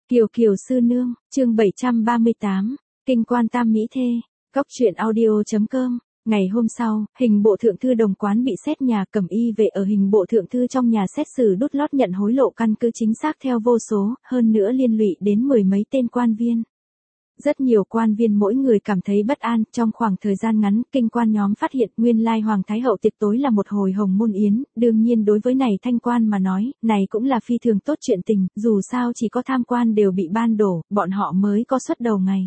Kiều Kiều sư nương, chương 738, kinh quan tam mỹ thê, góc truyện audio.com. Ngày hôm sau, hình bộ thượng thư Đồng Quán bị xét nhà, Cẩm Y Vệ ở hình bộ thượng thư trong nhà xét xử đút lót nhận hối lộ căn cứ chính xác theo vô số, hơn nữa liên lụy đến mười mấy tên quan viên. Rất nhiều quan viên mỗi người cảm thấy bất an, trong khoảng thời gian ngắn, kinh quan nhóm phát hiện nguyên lai Hoàng Thái Hậu tiệc tối là một hồi hồng môn yến, đương nhiên đối với này thanh quan mà nói, này cũng là phi thường tốt chuyện tình, dù sao chỉ có tham quan đều bị ban đổ, bọn họ mới có suất đầu ngày.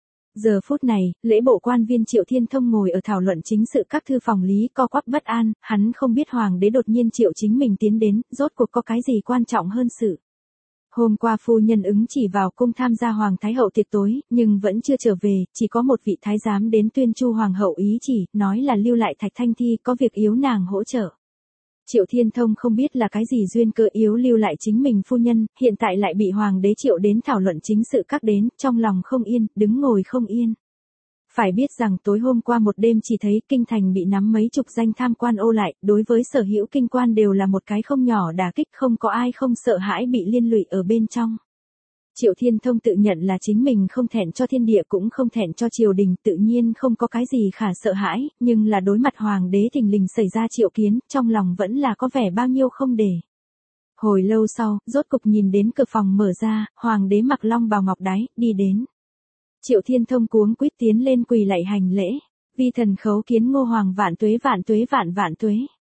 Giờ phút này, lễ bộ quan viên Triệu Thiên Thông ngồi ở thảo luận chính sự các thư phòng lý co quắp bất an, hắn không biết Hoàng đế đột nhiên triệu chính mình tiến đến, rốt cuộc có cái gì quan trọng hơn sự. Hôm qua phu nhân ứng chỉ vào cung tham gia Hoàng Thái Hậu tiệc tối, nhưng vẫn chưa trở về, chỉ có một vị thái giám đến tuyên chu Hoàng hậu ý chỉ, nói là lưu lại Thạch Thanh Thi có việc yếu nàng hỗ trợ. Triệu Thiên Thông không biết là cái gì duyên cơ yếu lưu lại chính mình phu nhân, hiện tại lại bị Hoàng đế triệu đến thảo luận chính sự các đến, trong lòng không yên, đứng ngồi không yên. Phải biết rằng tối hôm qua một đêm chỉ thấy kinh thành bị nắm mấy chục danh tham quan ô lại, đối với sở hữu kinh quan đều là một cái không nhỏ đả kích, không có ai không sợ hãi bị liên lụy ở bên trong. Triệu Thiên Thông tự nhận là chính mình không thẹn cho thiên địa cũng không thẹn cho triều đình, tự nhiên không có cái gì khả sợ hãi, nhưng là đối mặt Hoàng đế thình lình xảy ra triệu kiến, trong lòng vẫn là có vẻ bao nhiêu không để. Hồi lâu sau, rốt cục nhìn đến cửa phòng mở ra, Hoàng đế mặc long bào ngọc đái, đi đến. Triệu Thiên Thông cuống quýt tiến lên quỳ lạy hành lễ, vi thần khấu kiến Ngô Hoàng vạn tuế vạn tuế vạn vạn tuế.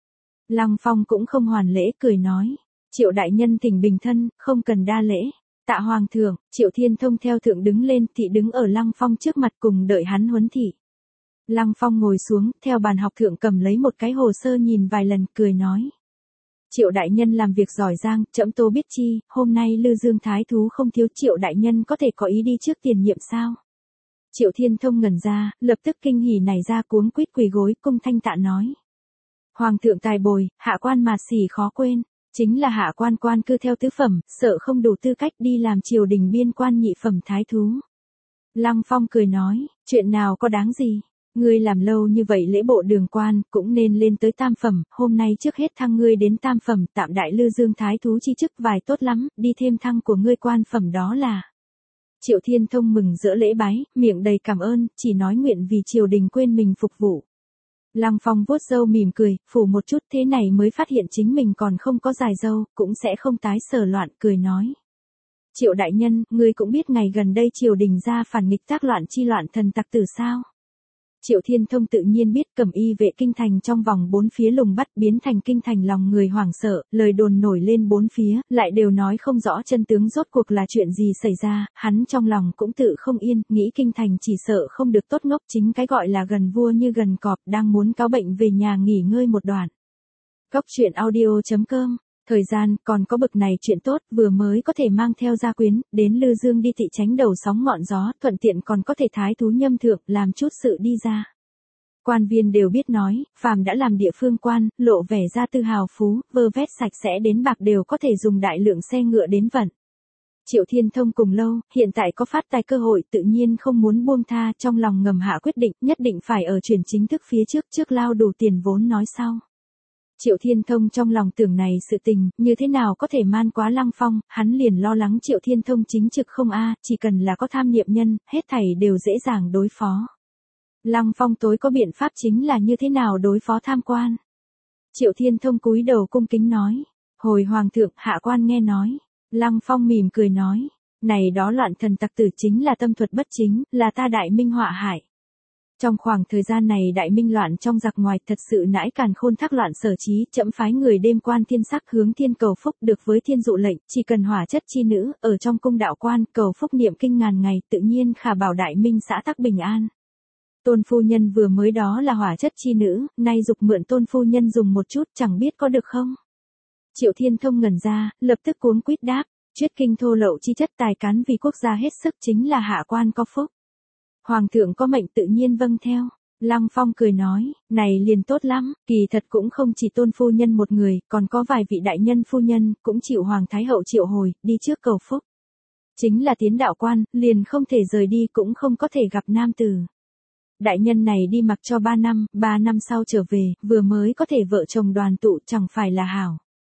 Lăng Phong cũng không hoàn lễ cười nói, Triệu đại nhân thỉnh bình thân, không cần đa lễ. Tạ Hoàng thượng, Triệu Thiên Thông theo thượng đứng lên, thị đứng ở Lăng Phong trước mặt cùng đợi hắn huấn thị. Lăng Phong ngồi xuống, theo bàn học thượng cầm lấy một cái hồ sơ nhìn vài lần, cười nói. Triệu đại nhân làm việc giỏi giang, trẫm tô biết chi, hôm nay Lư Dương thái thú không thiếu, Triệu đại nhân có thể có ý đi trước tiền nhiệm sao? Triệu Thiên Thông ngẩn ra, lập tức kinh hỉ này ra cuống quýt quỳ gối, cung thanh tạ nói. Hoàng thượng tài bồi, hạ quan mà xỉ khó quên. Chính là hạ quan quan cư theo tứ phẩm, sợ không đủ tư cách đi làm triều đình biên quan nhị phẩm thái thú. Lăng Phong cười nói, chuyện nào có đáng gì, ngươi làm lâu như vậy lễ bộ đường quan, cũng nên lên tới tam phẩm, hôm nay trước hết thăng ngươi đến tam phẩm, tạm đại Lư Dương thái thú chi chức vài tốt lắm, đi thêm thăng của ngươi quan phẩm đó là. Triệu Thiên Thông mừng rỡ lễ bái, miệng đầy cảm ơn, chỉ nói nguyện vì triều đình quên mình phục vụ. Lăng Phong vuốt râu mỉm cười, phủ một chút thế này mới phát hiện chính mình còn không có dài râu, cũng sẽ không tái sờ loạn, cười nói. Triệu đại nhân, ngươi cũng biết ngày gần đây triều đình ra phản nghịch tác loạn chi loạn thần tặc tử sao? Triệu Thiên Thông tự nhiên biết, Cẩm Y Vệ kinh thành trong vòng bốn phía lùng bắt biến thành kinh thành lòng người hoảng sợ, lời đồn nổi lên bốn phía, lại đều nói không rõ chân tướng rốt cuộc là chuyện gì xảy ra, hắn trong lòng cũng tự không yên, nghĩ kinh thành chỉ sợ không được tốt ngốc, chính cái gọi là gần vua như gần cọp, đang muốn cáo bệnh về nhà nghỉ ngơi một đoạn. Góc truyện audio.com. Thời gian, còn có bực này chuyện tốt, vừa mới có thể mang theo gia quyến, đến Lư Dương đi thị tránh đầu sóng ngọn gió, thuận tiện còn có thể thái thú nhâm thượng, làm chút sự đi ra. Quan viên đều biết nói, phàm đã làm địa phương quan, lộ vẻ ra tư hào phú, vơ vét sạch sẽ đến bạc đều có thể dùng đại lượng xe ngựa đến vận. Triệu Thiên Thông cùng lâu, hiện tại có phát tài cơ hội tự nhiên không muốn buông tha, trong lòng ngầm hạ quyết định, nhất định phải ở chuyển chính thức phía trước lao đủ tiền vốn nói sau. Triệu Thiên Thông trong lòng tưởng này sự tình, như thế nào có thể man quá Lăng Phong, hắn liền lo lắng Triệu Thiên Thông chính trực không chỉ cần là có tham niệm nhân, hết thảy đều dễ dàng đối phó. Lăng Phong tối có biện pháp chính là như thế nào đối phó tham quan. Triệu Thiên Thông cúi đầu cung kính nói, hồi Hoàng thượng, hạ quan nghe nói. Lăng Phong mỉm cười nói, này đó loạn thần tặc tử chính là tâm thuật bất chính, là ta đại minh họa hại. Trong khoảng thời gian này đại minh loạn trong giặc ngoài thật sự nãi càn khôn thác loạn sở trí, trẫm phái người đêm quan thiên sắc hướng thiên cầu phúc được với thiên dụ lệnh, chỉ cần hỏa chất chi nữ, ở trong cung đạo quan, cầu phúc niệm kinh ngàn ngày, tự nhiên khả bảo đại minh xã tắc bình an. Tôn phu nhân vừa mới đó là hỏa chất chi nữ, nay dục mượn tôn phu nhân dùng một chút, chẳng biết có được không? Triệu Thiên Thông ngẩn ra, lập tức cuống quýt đáp, chuyết kinh thô lậu chi chất tài cán vì quốc gia hết sức chính là hạ quan có phúc. Hoàng thượng có mệnh tự nhiên vâng theo. Lăng Phong cười nói, này liền tốt lắm, kỳ thật cũng không chỉ tôn phu nhân một người, còn có vài vị đại nhân phu nhân, cũng chịu Hoàng Thái Hậu triệu hồi, đi trước cầu phúc. Chính là tiến đạo quan, liền không thể rời đi cũng không có thể gặp nam tử. Đại nhân này đi mặc cho 3 năm sau trở về, vừa mới có thể vợ chồng đoàn tụ chẳng phải là hảo.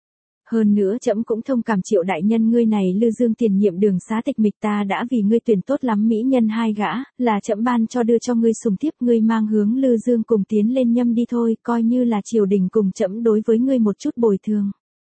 Hơn nữa trẫm cũng thông cảm Triệu đại nhân ngươi này Lư Dương tiền nhiệm đường xá tịch mịch, ta đã vì ngươi tuyển tốt lắm mỹ nhân hai gã, là trẫm ban cho đưa cho ngươi sùng thiếp, ngươi mang hướng Lư Dương cùng tiến lên nhâm đi thôi, coi như là triều đình cùng trẫm đối với ngươi một chút bồi thường.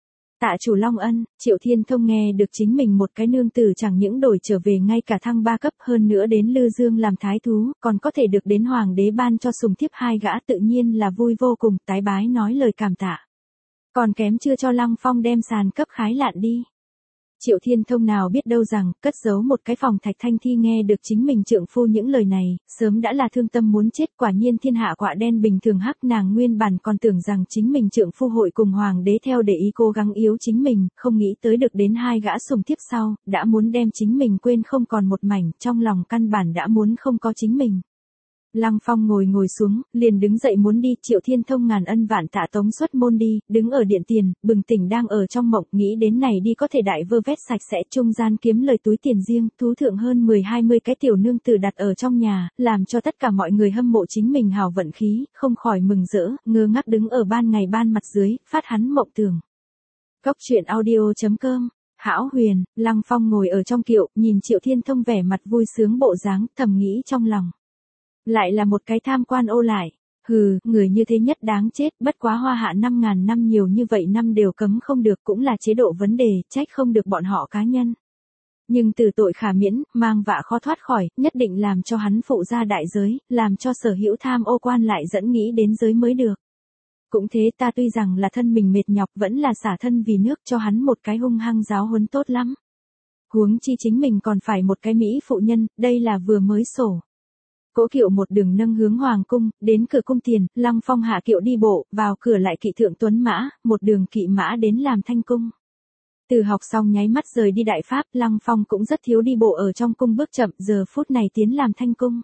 Tạ chủ long ân. Triệu Thiên Thông nghe được chính mình một cái nương tử chẳng những đổi trở về ngay cả thăng 3 cấp, hơn nữa đến Lư Dương làm thái thú, còn có thể được đến hoàng đế ban cho sùng thiếp hai gã, tự nhiên là vui vô cùng, tái bái nói lời cảm tạ. Còn kém chưa cho Lăng Phong đem sàn cấp khái lạn đi. Triệu Thiên Thông nào biết đâu rằng, cất giấu một cái phòng Thạch Thanh Thi nghe được chính mình trượng phu những lời này, sớm đã là thương tâm muốn chết, quả nhiên thiên hạ quạ đen bình thường hắc, nàng nguyên bản còn tưởng rằng chính mình trượng phu hội cùng hoàng đế theo để ý cố gắng yếu chính mình, không nghĩ tới được đến hai gã sùng thiếp sau, đã muốn đem chính mình quên không còn một mảnh, trong lòng căn bản đã muốn không có chính mình. Lăng Phong ngồi xuống, liền đứng dậy muốn đi, Triệu Thiên Thông ngàn ân vạn tạ tống xuất môn đi, đứng ở điện tiền, bừng tỉnh đang ở trong mộng, nghĩ đến này đi có thể đại vơ vét sạch sẽ, trung gian kiếm lời túi tiền riêng, thú thượng hơn 10-20 cái tiểu nương tử đặt ở trong nhà, làm cho tất cả mọi người hâm mộ chính mình hào vận khí, không khỏi mừng rỡ, ngơ ngác đứng ở ban ngày ban mặt dưới, phát hắn mộng tưởng. Cốc truyện audio.com. Hão Huyền. Lăng Phong ngồi ở trong kiệu, nhìn Triệu Thiên Thông vẻ mặt vui sướng bộ dáng, thầm nghĩ trong lòng. Lại là một cái tham quan ô lại. Hừ, người như thế nhất đáng chết, bất quá hoa hạ 5.000 năm nhiều như vậy năm đều cấm không được, cũng là chế độ vấn đề, trách không được bọn họ cá nhân. Nhưng từ tội khả miễn, mang vạ khó thoát khỏi, nhất định làm cho hắn phụ ra đại giới, làm cho sở hữu tham ô quan lại dẫn nghĩ đến giới mới được. Cũng thế, ta tuy rằng là thân mình mệt nhọc, vẫn là xả thân vì nước, cho hắn một cái hung hăng giáo huấn tốt lắm. Huống chi chính mình còn phải một cái mỹ phụ nhân, đây là vừa mới sổ. Cỗ kiệu một đường nâng hướng hoàng cung, đến cửa cung tiền, Lăng Phong hạ kiệu đi bộ, vào cửa lại kỵ thượng tuấn mã, một đường kỵ mã đến làm thanh cung. Từ học xong nháy mắt rời đi đại pháp, Lăng Phong cũng rất thiếu đi bộ ở trong cung bước chậm, giờ phút này tiến làm thanh cung.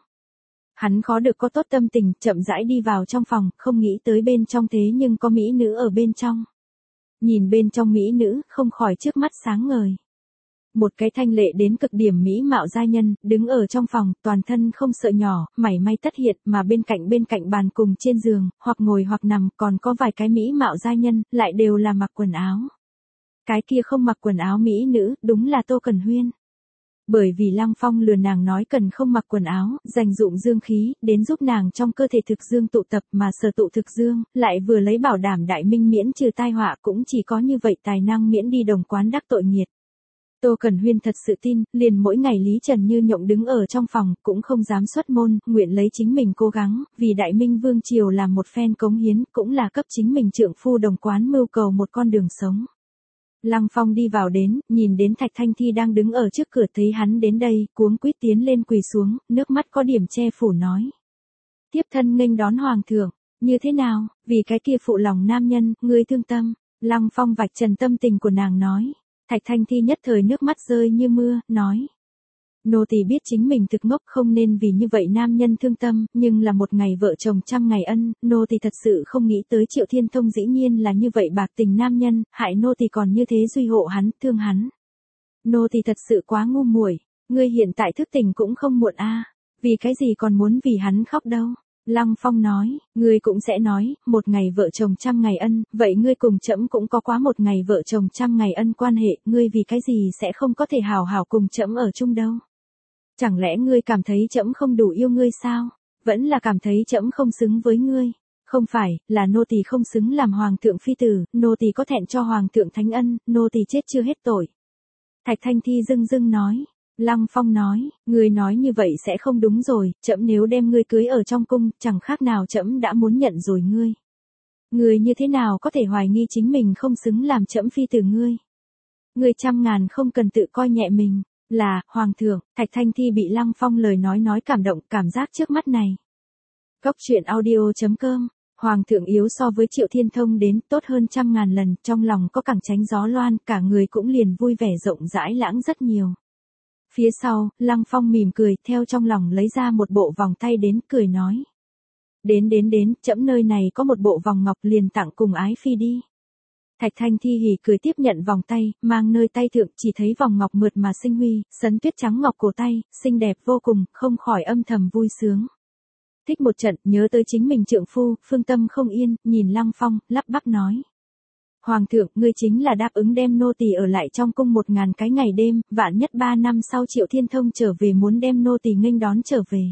Hắn khó được có tốt tâm tình, chậm rãi đi vào trong phòng, không nghĩ tới bên trong thế nhưng có mỹ nữ ở bên trong. Nhìn bên trong mỹ nữ, không khỏi trước mắt sáng ngời. Một cái thanh lệ đến cực điểm mỹ mạo giai nhân, đứng ở trong phòng, toàn thân không sợ nhỏ, mảy may tất hiện, mà bên cạnh bàn cùng trên giường, hoặc ngồi hoặc nằm, còn có vài cái mỹ mạo giai nhân, lại đều là mặc quần áo. Cái kia không mặc quần áo mỹ nữ, đúng là Tô Cẩn Huyên. Bởi vì Lăng Phong lừa nàng nói cần không mặc quần áo, dành dụng dương khí, đến giúp nàng trong cơ thể thực dương tụ tập, mà sở tụ thực dương, lại vừa lấy bảo đảm đại minh miễn trừ tai họa, cũng chỉ có như vậy tài năng miễn đi đồng quán đắc tội nghiệt. Tô Cẩn Huyên thật sự tin, liền mỗi ngày Lý Trần Như Nhộng đứng ở trong phòng, cũng không dám xuất môn, nguyện lấy chính mình cố gắng, vì Đại Minh Vương Triều làm một phen cống hiến, cũng là cấp chính mình trượng phu đồng quán mưu cầu một con đường sống. Lăng Phong đi vào đến, nhìn đến Thạch Thanh Thi đang đứng ở trước cửa, thấy hắn đến đây, cuống quýt tiến lên quỳ xuống, nước mắt có điểm che phủ nói. Tiếp thân nghênh đón hoàng thượng, như thế nào, vì cái kia phụ lòng nam nhân, ngươi thương tâm. Lăng Phong vạch trần tâm tình của nàng nói. Thạch Thanh Thi nhất thời nước mắt rơi như mưa, nói. Nô tỳ biết chính mình thực ngốc, không nên vì như vậy nam nhân thương tâm, nhưng là một ngày vợ chồng trăm ngày ân, nô tỳ thật sự không nghĩ tới Triệu Thiên Thông dĩ nhiên là như vậy bạc tình nam nhân, hại nô tỳ còn như thế duy hộ hắn, thương hắn. Nô tỳ thật sự quá ngu muội, ngươi hiện tại thức tỉnh cũng không muộn a, vì cái gì còn muốn vì hắn khóc đâu. Lăng Phong nói, ngươi cũng sẽ nói, một ngày vợ chồng trăm ngày ân, vậy ngươi cùng trẫm cũng có quá một ngày vợ chồng trăm ngày ân quan hệ, ngươi vì cái gì sẽ không có thể hào hào cùng trẫm ở chung đâu. Chẳng lẽ ngươi cảm thấy trẫm không đủ yêu ngươi sao? Vẫn là cảm thấy trẫm không xứng với ngươi? Không phải, là nô tỳ không xứng làm hoàng thượng phi tử, nô tỳ có thẹn cho hoàng thượng thánh ân, nô tỳ chết chưa hết tội. Thạch Thanh Thi dưng nói. Lăng Phong nói, ngươi nói như vậy sẽ không đúng rồi, trẫm nếu đem ngươi cưới ở trong cung, chẳng khác nào trẫm đã muốn nhận rồi ngươi. Ngươi như thế nào có thể hoài nghi chính mình không xứng làm trẫm phi tử ngươi? Ngươi trăm ngàn không cần tự coi nhẹ mình. Là, hoàng thượng. Thạch Thanh Thi bị Lăng Phong lời nói cảm động, cảm giác trước mắt này. Cốc truyện audio.com. Hoàng thượng yếu so với Triệu Thiên Thông đến tốt hơn trăm ngàn lần, trong lòng có cẳng tránh gió loan, cả người cũng liền vui vẻ rộng rãi lãng rất nhiều. Phía sau, Lăng Phong mỉm cười, theo trong lòng lấy ra một bộ vòng tay đến, cười nói. Đến, trẫm nơi này có một bộ vòng ngọc liền tặng cùng ái phi đi. Thạch Thanh Thi hỉ cười tiếp nhận vòng tay, mang nơi tay thượng chỉ thấy vòng ngọc mượt mà sinh huy, sấn tuyết trắng ngọc cổ tay, xinh đẹp vô cùng, không khỏi âm thầm vui sướng. Thích một trận, nhớ tới chính mình trượng phu, phương tâm không yên, nhìn Lăng Phong, lắp bắp nói. Hoàng thượng, ngươi chính là đáp ứng đem nô tỳ ở lại trong cung 1000 cái ngày đêm, vạn nhất 3 năm sau Triệu Thiên Thông trở về muốn đem nô tỳ nghênh đón trở về.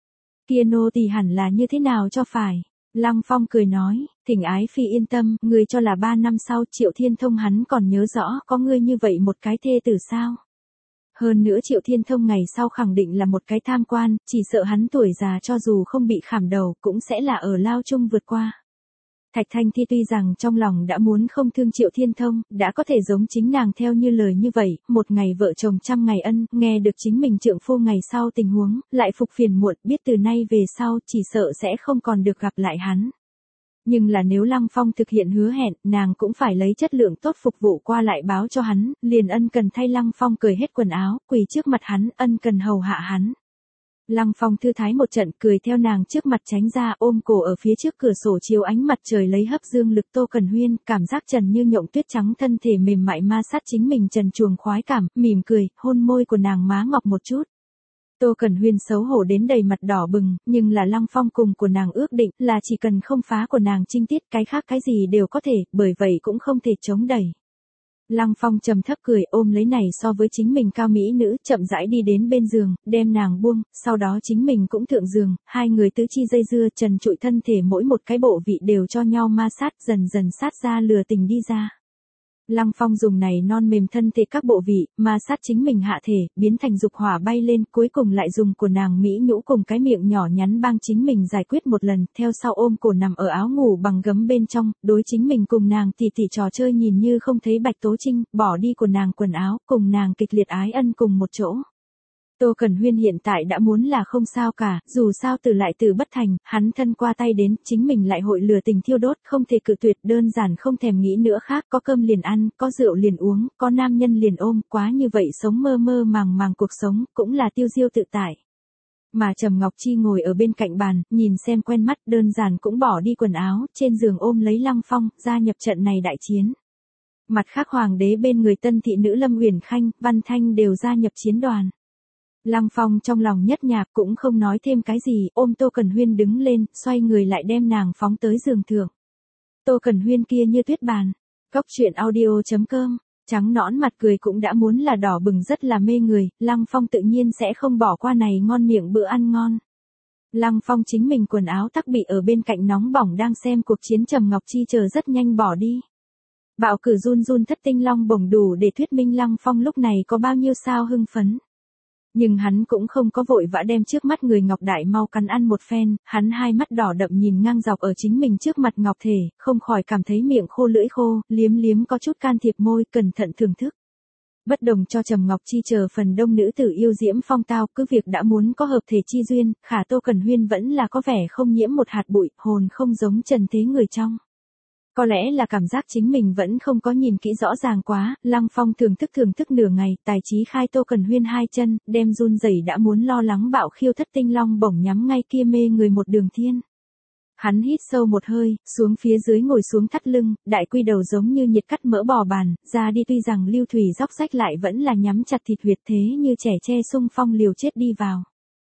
Kia nô tỳ hẳn là như thế nào cho phải? Lăng Phong cười nói, Thỉnh ái phi yên tâm, ngươi cho là 3 năm sau Triệu Thiên Thông hắn còn nhớ rõ có ngươi như vậy một cái thê tử sao? Hơn nữa Triệu Thiên Thông ngày sau khẳng định là một cái tham quan, chỉ sợ hắn tuổi già cho dù không bị khảm đầu cũng sẽ là ở lao chung vượt qua. Thạch Thanh Thi tuy rằng trong lòng đã muốn không thương Triệu Thiên Thông, đã có thể giống chính nàng theo như lời như vậy, một ngày vợ chồng trăm ngày ân, nghe được chính mình trượng phu ngày sau tình huống, lại phục phiền muộn, biết từ nay về sau chỉ sợ sẽ không còn được gặp lại hắn. Nhưng là nếu Lăng Phong thực hiện hứa hẹn, nàng cũng phải lấy chất lượng tốt phục vụ qua lại báo cho hắn, liền ân cần thay Lăng Phong cởi hết quần áo, quỳ trước mặt hắn, ân cần hầu hạ hắn. Lăng Phong thư thái một trận cười theo nàng trước mặt tránh ra ôm cổ ở phía trước cửa sổ chiếu ánh mặt trời lấy hấp dương lực Tô Cần Huyên, cảm giác trần như nhộng tuyết trắng thân thể mềm mại ma sát chính mình trần truồng khoái cảm, mỉm cười, hôn môi của nàng má ngọc một chút. Tô Cần Huyên xấu hổ đến đầy mặt đỏ bừng, nhưng là Lăng Phong cùng của nàng ước định là chỉ cần không phá của nàng trinh tiết cái khác cái gì đều có thể, bởi vậy cũng không thể chống đẩy. Lăng Phong trầm thấp cười ôm lấy này so với chính mình cao mỹ nữ chậm rãi đi đến bên giường, đem nàng buông, sau đó chính mình cũng thượng giường, hai người tứ chi dây dưa trần trụi thân thể mỗi một cái bộ vị đều cho nhau ma sát dần dần sát ra lừa tình đi ra. Lăng Phong dùng này non mềm thân thể các bộ vị, ma sát chính mình hạ thể, biến thành dục hỏa bay lên, cuối cùng lại dùng của nàng mỹ nhũ cùng cái miệng nhỏ nhắn bang chính mình giải quyết một lần, theo sau ôm cổ nằm ở áo ngủ bằng gấm bên trong, đối chính mình cùng nàng tỉ tỉ trò chơi nhìn như không thấy Bạch Tố Trinh, bỏ đi của nàng quần áo, cùng nàng kịch liệt ái ân cùng một chỗ. Tô Cần Huyên hiện tại đã muốn là không sao cả, dù sao từ lại từ bất thành, hắn thân qua tay đến, chính mình lại hội lừa tình thiêu đốt, không thể cự tuyệt, đơn giản không thèm nghĩ nữa khác, có cơm liền ăn, có rượu liền uống, có nam nhân liền ôm, quá như vậy sống mơ mơ màng màng cuộc sống, cũng là tiêu diêu tự tại. Mà Trầm Ngọc Chi ngồi ở bên cạnh bàn, nhìn xem quen mắt, đơn giản cũng bỏ đi quần áo, trên giường ôm lấy Lăng Phong, gia nhập trận này đại chiến. Mặt khác hoàng đế bên người tân thị nữ Lâm Uyển Khanh, Văn Thanh đều gia nhập chiến đoàn. Lăng Phong trong lòng nhất nhạc cũng không nói thêm cái gì, ôm Tô Cần Huyên đứng lên, xoay người lại đem nàng phóng tới giường thượng. Tô Cần Huyên kia như tuyết bàn. Góc truyện audio.com, trắng nõn mặt cười cũng đã muốn là đỏ bừng rất là mê người, Lăng Phong tự nhiên sẽ không bỏ qua này ngon miệng bữa ăn ngon. Lăng Phong chính mình quần áo tắc bị ở bên cạnh nóng bỏng đang xem cuộc chiến Trầm Ngọc Chi chờ rất nhanh bỏ đi. Bạo cử run run thất tinh long bổng đủ để thuyết minh Lăng Phong lúc này có bao nhiêu sao hưng phấn. Nhưng hắn cũng không có vội vã đem trước mắt người Ngọc Đại mau cắn ăn một phen, hắn hai mắt đỏ đậm nhìn ngang dọc ở chính mình trước mặt Ngọc thể, không khỏi cảm thấy miệng khô lưỡi khô, liếm liếm có chút can thiệp môi, cẩn thận thưởng thức. Bất đồng cho Trầm Ngọc Chi chờ phần đông nữ tử yêu diễm phong tao, cứ việc đã muốn có hợp thể chi duyên, khả Tô Cần Huyên vẫn là có vẻ không nhiễm một hạt bụi, hồn không giống trần thế người trong. Có lẽ là cảm giác chính mình vẫn không có nhìn kỹ rõ ràng quá, Lăng Phong thưởng thức nửa ngày, tài trí khai Tô Cần Huyên hai chân, đem run rẩy đã muốn lo lắng bạo khiêu thất tinh long bổng nhắm ngay kia mê người một đường thiên. Hắn hít sâu một hơi, xuống phía dưới ngồi xuống thắt lưng, đại quy đầu giống như nhiệt cắt mỡ bò bàn, ra đi tuy rằng lưu thủy róc rách lại vẫn là nhắm chặt thịt huyệt thế như trẻ tre xung phong liều chết đi vào.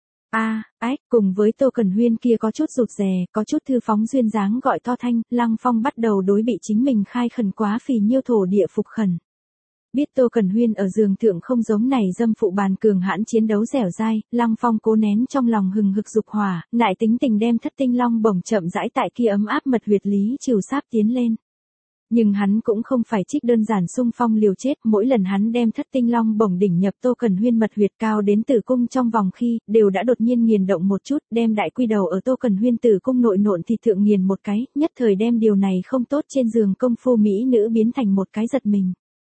Cùng với Tô Cần Huyên kia có chút rụt rè, có chút thư phóng duyên dáng gọi to thanh, Lăng Phong bắt đầu đối bị chính mình khai khẩn quá phì nhiêu thổ địa phục khẩn. Biết Tô Cần Huyên ở giường thượng không giống này dâm phụ bàn cường hãn chiến đấu dẻo dai, Lăng Phong cố nén trong lòng hừng hực dục hỏa, nại tính tình đem thất tinh long bổng chậm rãi tại kia ấm áp mật huyệt lý trừ sáp tiến lên. Nhưng hắn cũng không phải trích đơn giản xung phong liều chết, mỗi lần hắn đem thất tinh long bổng đỉnh nhập Tô Cần Huyên mật huyệt cao đến tử cung trong vòng khi, đều đã đột nhiên nghiền động một chút, đem đại quy đầu ở Tô Cần Huyên tử cung nội nộn thịt thượng nghiền một cái, nhất thời đem điều này không tốt trên giường công phu mỹ nữ biến thành một cái giật mình.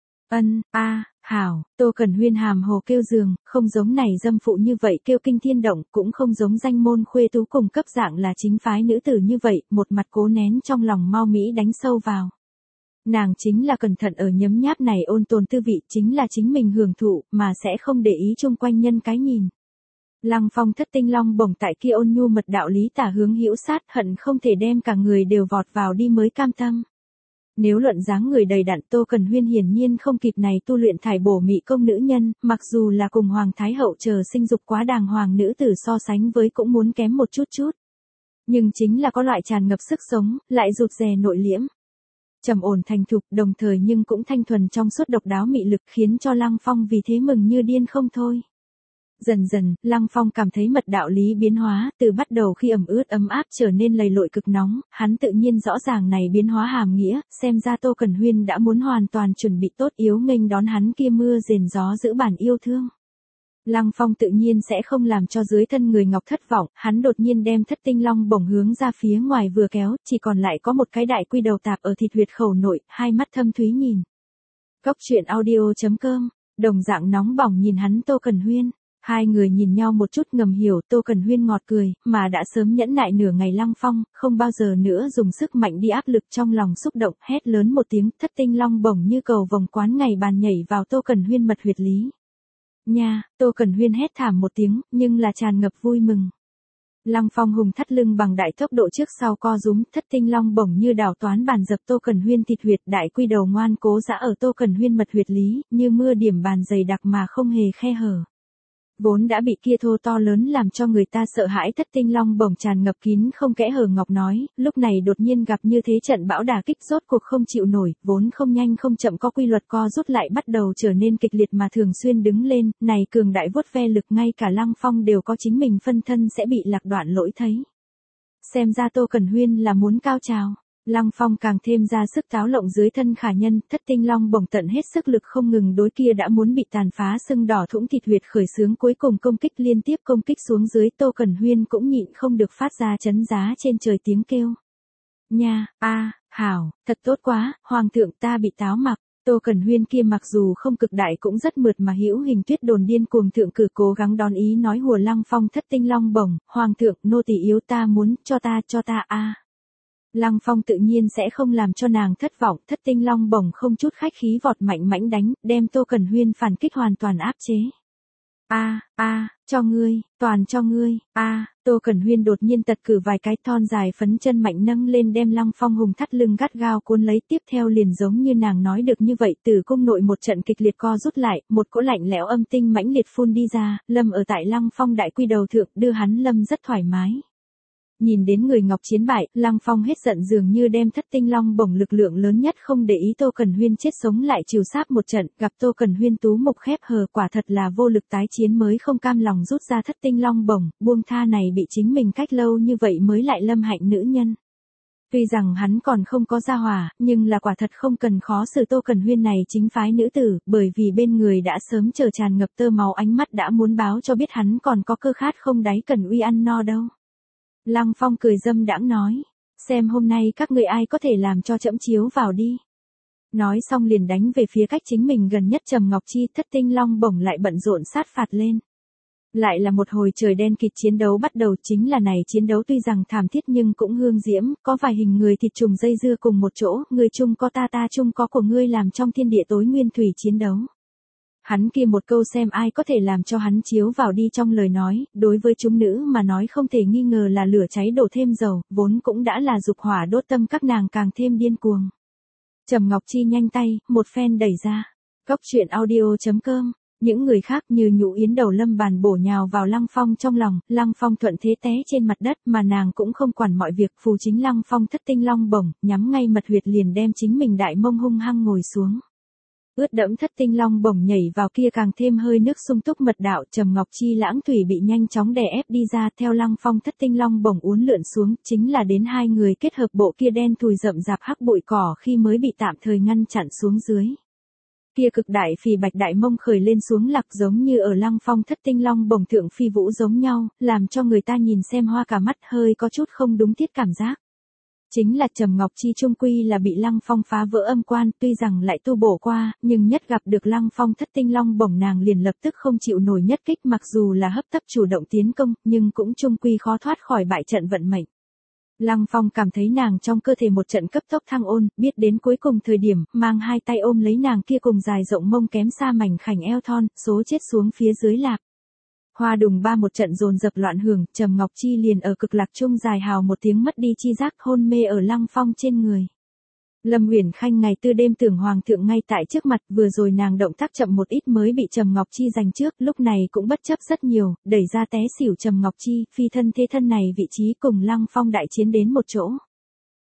Hảo, Tô Cần Huyên hàm hồ kêu giường, không giống này dâm phụ như vậy kêu kinh thiên động, cũng không giống danh môn khuê tú cùng cấp dạng là chính phái nữ tử như vậy, một mặt cố nén trong lòng mau mỹ đánh sâu vào. Nàng chính là cẩn thận ở nhấm nháp này ôn tồn tư vị, chính là chính mình hưởng thụ, mà sẽ không để ý chung quanh nhân cái nhìn. Lăng Phong thất tinh long bổng tại kia ôn nhu mật đạo lý tả hướng hữu sát, hận không thể đem cả người đều vọt vào đi mới cam tâm. Nếu luận dáng người đầy đặn Tô Cần Huyên hiển nhiên không kịp này tu luyện thải bổ mị công nữ nhân, mặc dù là cùng Hoàng Thái Hậu chờ sinh dục quá đàng hoàng nữ tử so sánh với cũng muốn kém một chút. Nhưng chính là có loại tràn ngập sức sống, lại rụt rè nội liễm. Trầm ổn thành thục, đồng thời nhưng cũng thanh thuần trong suốt độc đáo mị lực, khiến cho Lăng Phong vì thế mừng như điên không thôi. Dần dần, Lăng Phong cảm thấy mật đạo lý biến hóa, từ bắt đầu khi ẩm ướt ấm áp trở nên lầy lội cực nóng, hắn tự nhiên rõ ràng này biến hóa hàm nghĩa, xem ra Tô Cẩn Huyên đã muốn hoàn toàn chuẩn bị tốt yếu nghênh đón hắn kia mưa rền gió giữ bản yêu thương. Lăng Phong tự nhiên sẽ không làm cho dưới thân người ngọc thất vọng, hắn đột nhiên đem Thất Tinh Long bổng hướng ra phía ngoài vừa kéo, chỉ còn lại có một cái đại quy đầu tạp ở thịt huyệt khẩu nội, hai mắt thâm thúy nhìn. Cốc truyện audio.com, đồng dạng nóng bỏng nhìn hắn Tô Cẩn Huyên. Hai người nhìn nhau một chút ngầm hiểu, Tô Cẩn Huyên ngọt cười, mà đã sớm nhẫn nại nửa ngày Lăng Phong, không bao giờ nữa dùng sức mạnh đi áp lực trong lòng xúc động, hét lớn một tiếng, Thất Tinh Long bổng như cầu vồng quán ngày bàn nhảy vào Tô Cẩn Huyên mật huyệt lý. Nha, Tô Cẩn Huyên hét thảm một tiếng, nhưng là tràn ngập vui mừng. Lăng Phong hùng thắt lưng bằng đại tốc độ trước sau co rúm, Thất Tinh Long bổng như đảo toán bàn dập Tô Cẩn Huyên thịt huyệt, đại quy đầu ngoan cố giã ở Tô Cẩn Huyên mật huyệt lý, như mưa điểm bàn dày đặc mà không hề khe hở. Vốn đã bị kia thô to lớn làm cho người ta sợ hãi Thất Tinh Long bổng tràn ngập kín không kẽ hở ngọc nói, lúc này đột nhiên gặp như thế trận bão đả kích rốt cuộc không chịu nổi, vốn không nhanh không chậm có quy luật co rút lại bắt đầu trở nên kịch liệt mà thường xuyên đứng lên, này cường đại vuốt ve lực ngay cả Lăng Phong đều có chính mình phân thân sẽ bị lạc đoạn lỗi thấy. Xem ra Tô Cẩn Huyên là muốn cao trào. Lăng Phong càng thêm ra sức táo lộng dưới thân khả nhân, Thất Tinh Long bổng tận hết sức lực không ngừng đối kia đã muốn bị tàn phá sưng đỏ thủng thịt huyệt khởi xướng cuối cùng công kích liên tiếp công kích xuống dưới, Tô Cẩn Huyên cũng nhịn không được phát ra chấn giá trên trời tiếng kêu. Nha, hảo, thật tốt quá, hoàng thượng ta bị táo mặc. Tô Cẩn Huyên kia mặc dù không cực đại cũng rất mượt mà hữu hình tuyết đồn điên cuồng thượng cử cố gắng đón ý nói hùa Lăng Phong Thất Tinh Long bổng, hoàng thượng nô tỳ yếu ta muốn, cho ta Lăng Phong tự nhiên sẽ không làm cho nàng thất vọng, Thất Tinh Long bổng không chút khách khí vọt mạnh mãnh đánh, đem Tô Cẩn Huyên phản kích hoàn toàn áp chế. Cho ngươi, toàn cho ngươi, Tô Cẩn Huyên đột nhiên tật cử vài cái thon dài phấn chân mạnh nâng lên đem Lăng Phong hùng thắt lưng gắt gao cuốn lấy, tiếp theo liền giống như nàng nói được như vậy, từ cung nội một trận kịch liệt co rút lại, một cỗ lạnh lẽo âm tinh mãnh liệt phun đi ra, lâm ở tại Lăng Phong đại quy đầu thượng, đưa hắn lâm rất thoải mái. Nhìn đến người ngọc chiến bại, Lăng Phong hết giận dường như đem Thất Tinh Long bổng lực lượng lớn nhất không để ý Tô Cẩn Huyên chết sống lại chiều sáp một trận, gặp Tô Cẩn Huyên tú mục khép hờ quả thật là vô lực tái chiến mới không cam lòng rút ra Thất Tinh Long bổng, buông tha này bị chính mình cách lâu như vậy mới lại lâm hạnh nữ nhân. Tuy rằng hắn còn không có gia hỏa, nhưng là quả thật không cần khó xử Tô Cẩn Huyên này chính phái nữ tử, bởi vì bên người đã sớm chờ tràn ngập tơ máu ánh mắt đã muốn báo cho biết hắn còn có cơ khát không đáy cần uy ăn no đâu. Lăng Phong cười dâm đãng nói, xem hôm nay các ngươi ai có thể làm cho trẫm chiếu vào đi. Nói xong liền đánh về phía cách chính mình gần nhất Trầm Ngọc Chi, Thất Tinh Long bổng lại bận rộn sát phạt lên. Lại là một hồi trời đen kịt chiến đấu bắt đầu, chính là này chiến đấu tuy rằng thảm thiết nhưng cũng hương diễm, có vài hình người thịt trùng dây dưa cùng một chỗ, người chung có ta chung có của ngươi làm trong thiên địa tối nguyên thủy chiến đấu. Hắn kia một câu xem ai có thể làm cho hắn chiếu vào đi trong lời nói, đối với chúng nữ mà nói không thể nghi ngờ là lửa cháy đổ thêm dầu, vốn cũng đã là dục hỏa đốt tâm các nàng càng thêm điên cuồng. Trầm Ngọc Chi nhanh tay, một phen đẩy ra. Cốc truyện audio.com, những người khác như Nhũ Yến đầu lâm bàn bổ nhào vào Lăng Phong trong lòng, Lăng Phong thuận thế té trên mặt đất mà nàng cũng không quản mọi việc, phù chính Lăng Phong Thất Tinh Long bổng, nhắm ngay mật huyệt liền đem chính mình đại mông hung hăng ngồi xuống. Ướt đẫm Thất Tinh Long bổng nhảy vào kia càng thêm hơi nước sung túc mật đạo, Trầm Ngọc Chi lãng thủy bị nhanh chóng đè ép đi ra, theo Lăng Phong Thất Tinh Long bổng uốn lượn xuống, chính là đến hai người kết hợp bộ kia đen thùi rậm rạp hắc bụi cỏ khi mới bị tạm thời ngăn chặn xuống dưới. Kia cực đại phì bạch đại mông khởi lên xuống lạc giống như ở Lăng Phong Thất Tinh Long bổng thượng phi vũ giống nhau, làm cho người ta nhìn xem hoa cả mắt, hơi có chút không đúng thiết cảm giác. Chính là Trầm Ngọc Chi trung quy là bị Lăng Phong phá vỡ âm quan, tuy rằng lại tu bổ qua, nhưng nhất gặp được Lăng Phong Thất Tinh Long bổng nàng liền lập tức không chịu nổi nhất kích, mặc dù là hấp tấp chủ động tiến công, nhưng cũng trung quy khó thoát khỏi bại trận vận mệnh. Lăng Phong cảm thấy nàng trong cơ thể một trận cấp tốc thăng ôn, biết đến cuối cùng thời điểm, mang hai tay ôm lấy nàng kia cùng dài rộng mông kém xa mảnh khảnh eo thon, số chết xuống phía dưới lạc. Hoa đùng ba một trận dồn dập loạn hưởng, Trầm Ngọc Chi liền ở cực lạc trung dài hào một tiếng mất đi chi giác, hôn mê ở Lăng Phong trên người. Lâm Uyển Khanh ngày tư đêm tưởng hoàng thượng ngay tại trước mặt, vừa rồi nàng động tác chậm một ít mới bị Trầm Ngọc Chi giành trước, lúc này cũng bất chấp rất nhiều, đẩy ra té xỉu Trầm Ngọc Chi, phi thân thế thân này vị trí cùng Lăng Phong đại chiến đến một chỗ.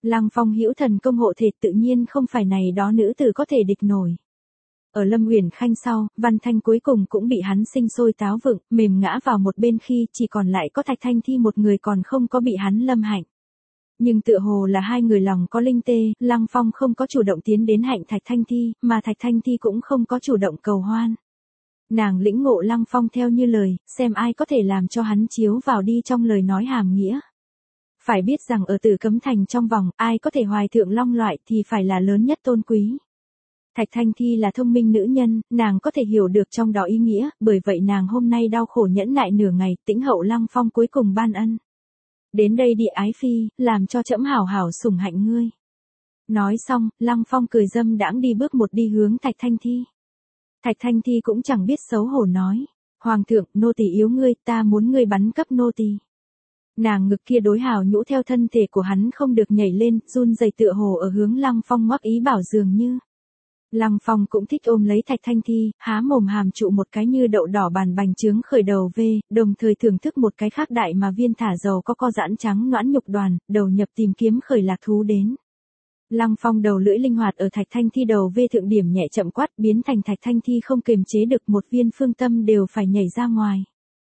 Lăng Phong hữu thần công hộ thể tự nhiên không phải này đó nữ tử có thể địch nổi. Ở Lâm Uyển Khanh sau, Văn Thanh cuối cùng cũng bị hắn sinh sôi táo vựng, mềm ngã vào một bên khi chỉ còn lại có Thạch Thanh Thi một người còn không có bị hắn lâm hạnh. Nhưng tựa hồ là hai người lòng có linh tê, Lăng Phong không có chủ động tiến đến hạnh Thạch Thanh Thi, mà Thạch Thanh Thi cũng không có chủ động cầu hoan. Nàng lĩnh ngộ Lăng Phong theo như lời, xem ai có thể làm cho hắn chiếu vào đi trong lời nói hàm nghĩa. Phải biết rằng ở Tử Cấm Thành trong vòng, ai có thể hoài thượng long loại thì phải là lớn nhất tôn quý. Thạch Thanh Thi là thông minh nữ nhân, nàng có thể hiểu được trong đó ý nghĩa, bởi vậy nàng hôm nay đau khổ nhẫn nại nửa ngày, tĩnh hậu Lăng Phong cuối cùng ban ân. Đến đây đi ái phi, làm cho trẫm hảo hảo sủng hạnh ngươi. Nói xong, Lăng Phong cười dâm đãng đi bước một đi hướng Thạch Thanh Thi. Thạch Thanh Thi cũng chẳng biết xấu hổ nói. Hoàng thượng, nô tỳ yếu ngươi, ta muốn ngươi bắn cấp nô tỳ. Nàng ngực kia đối hào nhũ theo thân thể của hắn không được nhảy lên, run rẩy tựa hồ ở hướng Lăng Phong ngoắc ý bảo dường như. Lăng Phong cũng thích ôm lấy Thạch Thanh Thi, há mồm hàm trụ một cái như đậu đỏ bàn bành trướng khởi đầu về, đồng thời thưởng thức một cái khác đại mà viên thả dầu có giãn trắng noãn nhục đoàn, đầu nhập tìm kiếm khởi lạc thú đến. Lăng Phong đầu lưỡi linh hoạt ở Thạch Thanh Thi đầu về thượng điểm nhẹ chậm quát biến thành Thạch Thanh Thi không kiềm chế được một viên phương tâm đều phải nhảy ra ngoài.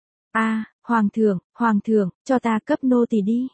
Hoàng thượng, cho ta cấp nô tỳ đi.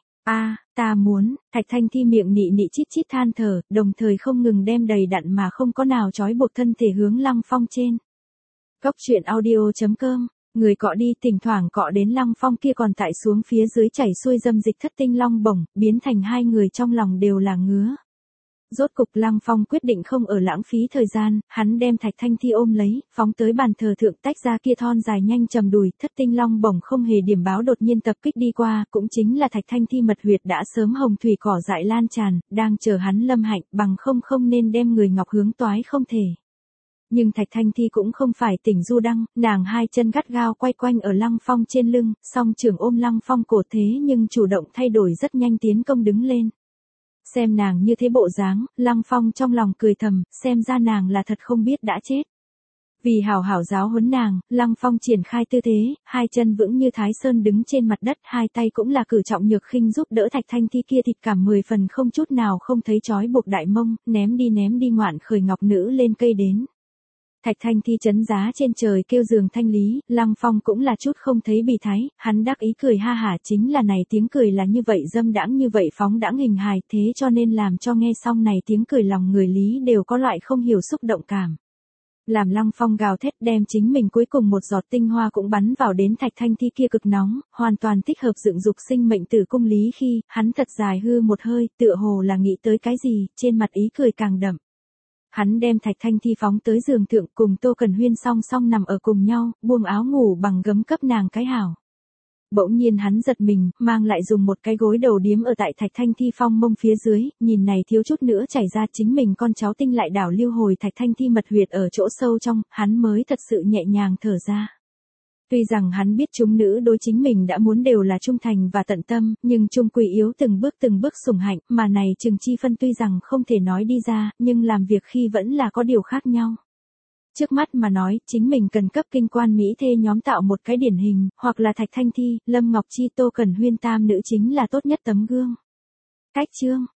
Ta muốn, Thạch Thanh Thi miệng nị nị chít chít than thở, đồng thời không ngừng đem đầy đặn mà không có nào trói buộc thân thể hướng Lăng Phong trên. Góc truyện audio.com, người cọ đi thỉnh thoảng cọ đến Lăng Phong kia còn tại xuống phía dưới chảy xuôi dâm dịch thất tinh long bổng, biến thành hai người trong lòng đều là ngứa. Rốt cục Lăng Phong quyết định không ở lãng phí thời gian, hắn đem Thạch Thanh Thi ôm lấy, phóng tới bàn thờ thượng tách ra kia thon dài nhanh trầm đùi, thất tinh long bổng không hề điểm báo đột nhiên tập kích đi qua, cũng chính là Thạch Thanh Thi mật huyệt đã sớm hồng thủy cỏ dại lan tràn, đang chờ hắn lâm hạnh, bằng không nên đem người ngọc hướng toái không thể. Nhưng Thạch Thanh Thi cũng không phải tỉnh du đăng, nàng hai chân gắt gao quay quanh ở Lăng Phong trên lưng, song trưởng ôm Lăng Phong cổ thế nhưng chủ động thay đổi rất nhanh tiến công đứng lên. Xem nàng như thế bộ dáng, Lăng Phong trong lòng cười thầm, xem ra nàng là thật không biết đã chết. Vì hảo hảo giáo huấn nàng, Lăng Phong triển khai tư thế, hai chân vững như Thái Sơn đứng trên mặt đất, hai tay cũng là cử trọng nhược khinh giúp đỡ Thạch Thanh Thi kia thịt cảm 10 phần không chút nào không thấy trói buộc đại mông, ném đi ngoạn khởi ngọc nữ lên cây đến. Thạch Thanh Thi chấn giá trên trời kêu giường thanh lý, Lăng Phong cũng là chút không thấy bì thái, hắn đắc ý cười ha hả chính là này tiếng cười là như vậy dâm đãng như vậy phóng đãng hình hài thế cho nên làm cho nghe xong này tiếng cười lòng người lý đều có loại không hiểu xúc động cảm. Làm Lăng Phong gào thét đem chính mình cuối cùng một giọt tinh hoa cũng bắn vào đến Thạch Thanh Thi kia cực nóng, hoàn toàn thích hợp dựng dục sinh mệnh tử cung lý khi, hắn thật dài hư một hơi, tựa hồ là nghĩ tới cái gì, trên mặt ý cười càng đậm. Hắn đem Thạch Thanh Thi phóng tới giường thượng cùng Tô Cần Huyên song song nằm ở cùng nhau, buông áo ngủ bằng gấm cấp nàng cái hảo. Bỗng nhiên hắn giật mình, mang lại dùng một cái gối đầu điếm ở tại Thạch Thanh Thi phong mông phía dưới, nhìn này thiếu chút nữa chảy ra chính mình con cháu tinh lại đảo lưu hồi Thạch Thanh Thi mật huyệt ở chỗ sâu trong, hắn mới thật sự nhẹ nhàng thở ra. Tuy rằng hắn biết chúng nữ đối chính mình đã muốn đều là trung thành và tận tâm, nhưng trung quy yếu từng bước sủng hạnh, mà này chừng chi phân tuy rằng không thể nói đi ra, nhưng làm việc khi vẫn là có điều khác nhau. Trước mắt mà nói, chính mình cần cấp kinh quan mỹ thê nhóm tạo một cái điển hình, hoặc là Thạch Thanh Thi, Lâm Ngọc Chi Tô Cẩn Huyên tam nữ chính là tốt nhất tấm gương. Cách chương